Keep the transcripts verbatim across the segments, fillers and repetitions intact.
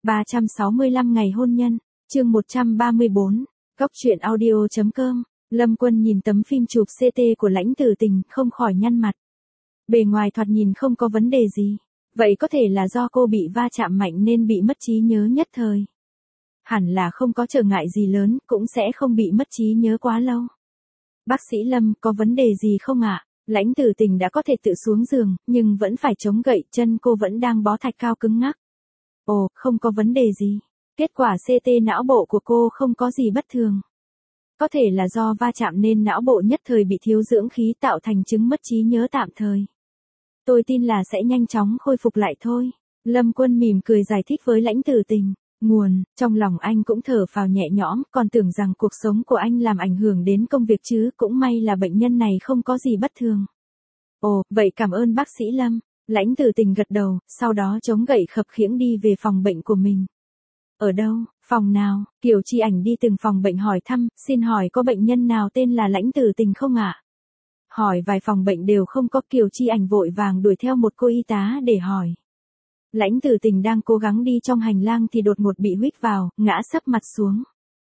ba trăm sáu mươi lăm ngày hôn nhân, chương một trăm ba mươi bốn, Góc truyện audio chấm com. Lâm Quân nhìn tấm phim chụp xê tê của Lãnh Tử Tình, không khỏi nhăn mặt. Bề ngoài thoạt nhìn không có vấn đề gì, vậy có thể là do cô bị va chạm mạnh nên bị mất trí nhớ nhất thời. Hẳn là không có trở ngại gì lớn, cũng sẽ không bị mất trí nhớ quá lâu. Bác sĩ Lâm, có vấn đề gì không ạ? Lãnh Tử Tình đã có thể tự xuống giường, nhưng vẫn phải chống gậy, chân cô vẫn đang bó thạch cao cứng ngắc. Ồ, không có vấn đề gì. Kết quả xê tê não bộ của cô không có gì bất thường. Có thể là do va chạm nên não bộ nhất thời bị thiếu dưỡng khí tạo thành chứng mất trí nhớ tạm thời. Tôi tin là sẽ nhanh chóng khôi phục lại thôi. Lâm Quân mỉm cười giải thích với Lãnh Tử Tình. Nguồn, trong lòng anh cũng thở phào nhẹ nhõm, còn tưởng rằng cuộc sống của anh làm ảnh hưởng đến công việc chứ, cũng may là bệnh nhân này không có gì bất thường. Ồ, vậy cảm ơn bác sĩ Lâm. Lãnh Tử Tình gật đầu, sau đó chống gậy khập khiễng đi về phòng bệnh của mình. Ở đâu, phòng nào? Kiều Chi Ảnh đi từng phòng bệnh hỏi thăm, xin hỏi có bệnh nhân nào tên là Lãnh Tử Tình không ạ? Hỏi vài phòng bệnh đều không có, Kiều Chi Ảnh vội vàng đuổi theo một cô y tá để hỏi. Lãnh Tử Tình đang cố gắng đi trong hành lang thì đột ngột bị huých vào, ngã sấp mặt xuống.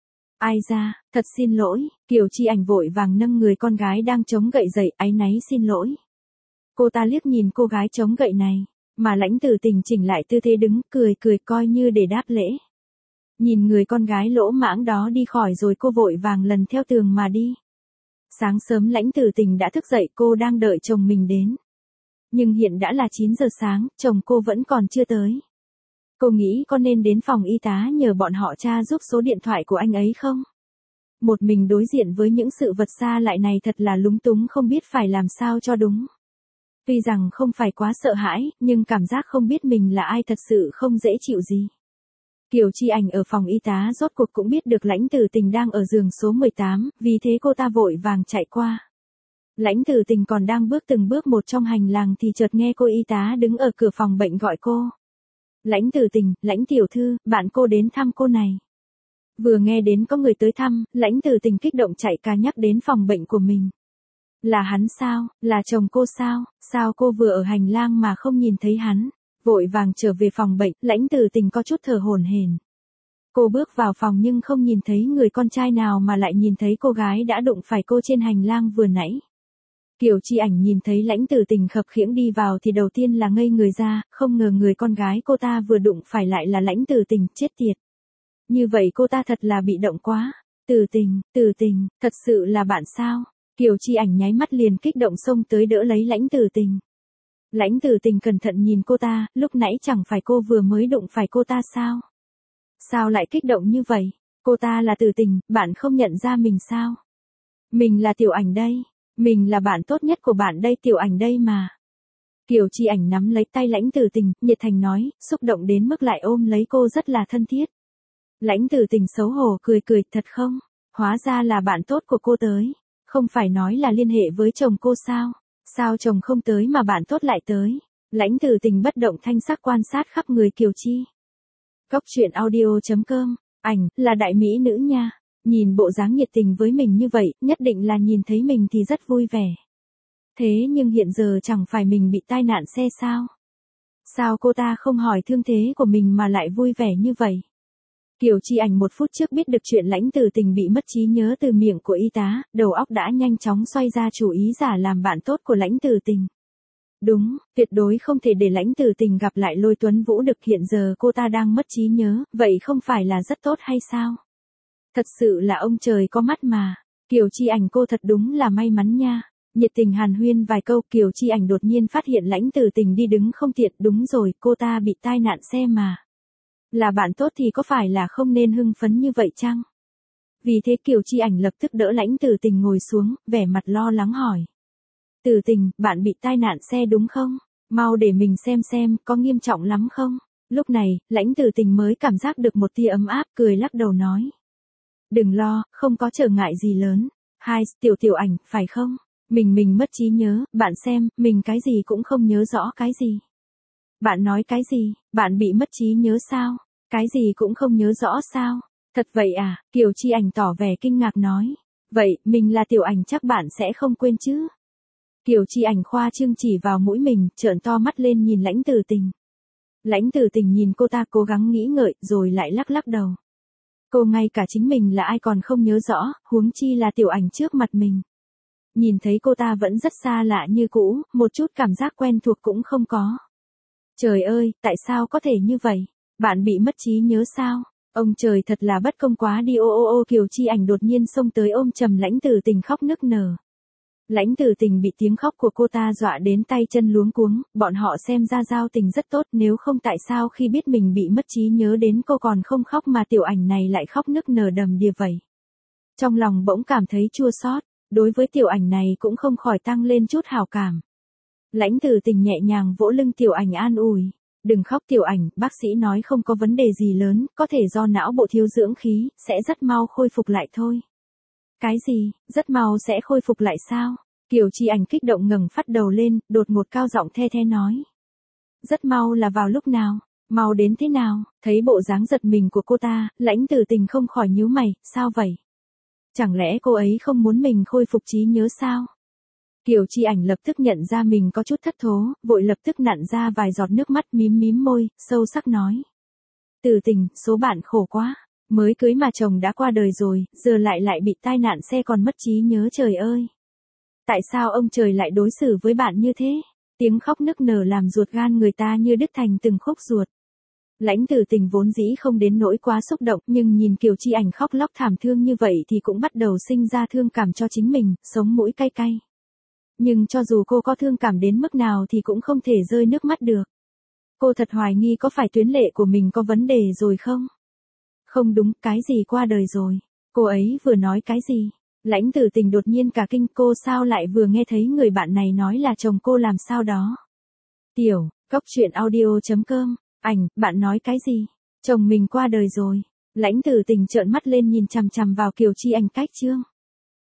Ai ra, thật xin lỗi, Kiều Chi Ảnh vội vàng nâng người con gái đang chống gậy dậy, áy náy xin lỗi. Cô ta liếc nhìn cô gái chống gậy này, mà Lãnh Tử Tình chỉnh lại tư thế đứng, cười cười coi như để đáp lễ. Nhìn người con gái lỗ mãng đó đi khỏi rồi cô vội vàng lần theo tường mà đi. Sáng sớm Lãnh Tử Tình đã thức dậy, cô đang đợi chồng mình đến. Nhưng hiện đã là chín giờ sáng, chồng cô vẫn còn chưa tới. Cô nghĩ có nên đến phòng y tá nhờ bọn họ tra giúp số điện thoại của anh ấy không? Một mình đối diện với những sự vật xa lạ này thật là lúng túng, không biết phải làm sao cho đúng. Tuy rằng không phải quá sợ hãi, nhưng cảm giác không biết mình là ai thật sự không dễ chịu gì. Kiều Chi Ảnh ở phòng y tá rốt cuộc cũng biết được Lãnh Tử Tình đang ở giường số mười tám, vì thế cô ta vội vàng chạy qua. Lãnh Tử Tình còn đang bước từng bước một trong hành lang thì chợt nghe cô y tá đứng ở cửa phòng bệnh gọi cô. Lãnh Tử Tình, Lãnh tiểu thư, bạn cô đến thăm cô này. Vừa nghe đến có người tới thăm, Lãnh Tử Tình kích động chạy ca nhắc đến phòng bệnh của mình. Là hắn sao, là chồng cô sao, sao cô vừa ở hành lang mà không nhìn thấy hắn? Vội vàng trở về phòng bệnh, Lãnh Tử Tình có chút thở hổn hển. Cô bước vào phòng nhưng không nhìn thấy người con trai nào mà lại nhìn thấy cô gái đã đụng phải cô trên hành lang vừa nãy. Kiều Chi Ảnh nhìn thấy Lãnh Tử Tình khập khiễng đi vào thì đầu tiên là ngây người ra, không ngờ người con gái cô ta vừa đụng phải lại là Lãnh Tử Tình, chết tiệt. Như vậy cô ta thật là bị động quá. Tử Tình, Tử Tình, thật sự là bạn sao? Kiều Chi Ảnh nháy mắt liền kích động xông tới đỡ lấy Lãnh Tử Tình. Lãnh Tử Tình cẩn thận nhìn cô ta, lúc nãy chẳng phải cô vừa mới đụng phải cô ta sao? Sao lại kích động như vậy? Cô ta là Tử Tình, bạn không nhận ra mình sao? Mình là Tiểu Ảnh đây. Mình là bạn tốt nhất của bạn đây, Tiểu Ảnh đây mà. Kiều Chi Ảnh nắm lấy tay Lãnh Tử Tình, nhiệt thành nói, xúc động đến mức lại ôm lấy cô rất là thân thiết. Lãnh Tử Tình xấu hổ cười cười, thật không? Hóa ra là bạn tốt của cô tới. Không phải nói là liên hệ với chồng cô sao? Sao chồng không tới mà bạn tốt lại tới? Lãnh Tử Tình bất động thanh sắc quan sát khắp người Kiều Chi. Góc truyện audio chấm com, ảnh, là đại mỹ nữ nha. Nhìn bộ dáng nhiệt tình với mình như vậy, nhất định là nhìn thấy mình thì rất vui vẻ. Thế nhưng hiện giờ chẳng phải mình bị tai nạn xe sao? Sao cô ta không hỏi thương thế của mình mà lại vui vẻ như vậy? Kiều Chi Ảnh một phút trước biết được chuyện Lãnh Tử Tình bị mất trí nhớ từ miệng của y tá, đầu óc đã nhanh chóng xoay ra chủ ý giả làm bạn tốt của Lãnh Tử Tình. Đúng, tuyệt đối không thể để Lãnh Tử Tình gặp lại Lôi Tuấn Vũ được, hiện giờ cô ta đang mất trí nhớ, vậy không phải là rất tốt hay sao? Thật sự là ông trời có mắt mà. Kiều Chi Ảnh cô thật đúng là may mắn nha. Nhiệt tình hàn huyên vài câu, Kiều Chi Ảnh đột nhiên phát hiện Lãnh Tử Tình đi đứng không tiện, đúng rồi, cô ta bị tai nạn xe mà. Là bạn tốt thì có phải là không nên hưng phấn như vậy chăng? Vì thế Kiều Chi Ảnh lập tức đỡ Lãnh Tử Tình ngồi xuống, vẻ mặt lo lắng hỏi. Tử Tình, bạn bị tai nạn xe đúng không? Mau để mình xem xem, có nghiêm trọng lắm không? Lúc này, Lãnh Tử Tình mới cảm giác được một tia ấm áp, cười lắc đầu nói. Đừng lo, không có trở ngại gì lớn. Hai, Tiểu Tiểu Ảnh, phải không? Mình mình mất trí nhớ, bạn xem, mình cái gì cũng không nhớ rõ cái gì. Bạn nói cái gì? Bạn bị mất trí nhớ sao? Cái gì cũng không nhớ rõ sao? Thật vậy à? Kiều Chi Ảnh tỏ vẻ kinh ngạc nói. Vậy, mình là Tiểu Ảnh chắc bạn sẽ không quên chứ? Kiều Chi Ảnh khoa trương chỉ vào mũi mình, trợn to mắt lên nhìn Lãnh Tử Tình. Lãnh Tử Tình nhìn cô ta cố gắng nghĩ ngợi rồi lại lắc lắc đầu. Cô ngay cả chính mình là ai còn không nhớ rõ, huống chi là Tiểu Ảnh trước mặt mình. Nhìn thấy cô ta vẫn rất xa lạ như cũ, một chút cảm giác quen thuộc cũng không có. Trời ơi, tại sao có thể như vậy? Bạn bị mất trí nhớ sao? Ông trời thật là bất công quá đi, ô ô ô. Kiều Chi Ảnh đột nhiên xông tới ôm chầm Lãnh Tử Tình khóc nức nở. Lãnh Tử Tình bị tiếng khóc của cô ta dọa đến tay chân luống cuống, bọn họ xem ra giao tình rất tốt, nếu không tại sao khi biết mình bị mất trí nhớ đến cô còn không khóc mà Tiểu Ảnh này lại khóc nức nở đầm đìa vậy. Trong lòng bỗng cảm thấy chua xót, đối với Tiểu Ảnh này cũng không khỏi tăng lên chút hảo cảm. Lãnh Tử Tình nhẹ nhàng vỗ lưng Tiểu Ảnh an ủi. Đừng khóc Tiểu Ảnh, bác sĩ nói không có vấn đề gì lớn, có thể do não bộ thiếu dưỡng khí, sẽ rất mau khôi phục lại thôi. Cái gì, rất mau sẽ khôi phục lại sao? Kiều Chi Ảnh kích động ngẩng phát đầu lên, đột ngột cao giọng the the nói. Rất mau là vào lúc nào? Mau đến thế nào? Thấy bộ dáng giật mình của cô ta, Lãnh Tử Tình không khỏi nhíu mày, sao vậy? Chẳng lẽ cô ấy không muốn mình khôi phục trí nhớ sao? Kiều Chi Ảnh lập tức nhận ra mình có chút thất thố, vội lập tức nặn ra vài giọt nước mắt mím mím môi, sâu sắc nói. Tử Tình, số bạn khổ quá. Mới cưới mà chồng đã qua đời rồi, giờ lại lại bị tai nạn xe còn mất trí nhớ, trời ơi. Tại sao ông trời lại đối xử với bạn như thế? Tiếng khóc nức nở làm ruột gan người ta như đứt thành từng khúc ruột. Lãnh Tử Tình vốn dĩ không đến nỗi quá xúc động, nhưng nhìn Kiều Chi Ảnh khóc lóc thảm thương như vậy thì cũng bắt đầu sinh ra thương cảm cho chính mình, sống mũi cay cay. Nhưng cho dù cô có thương cảm đến mức nào thì cũng không thể rơi nước mắt được. Cô thật hoài nghi có phải tuyến lệ của mình có vấn đề rồi không? Không đúng, cái gì qua đời rồi? Cô ấy vừa nói cái gì? Lãnh Tử Tình đột nhiên cả kinh, cô sao lại vừa nghe thấy người bạn này nói là chồng cô làm sao đó? Tiểu, cốc truyện audio chấm com, ảnh, bạn nói cái gì? Chồng mình qua đời rồi. Lãnh Tử Tình trợn mắt lên nhìn chằm chằm vào Kiều Chi Ảnh cách chương.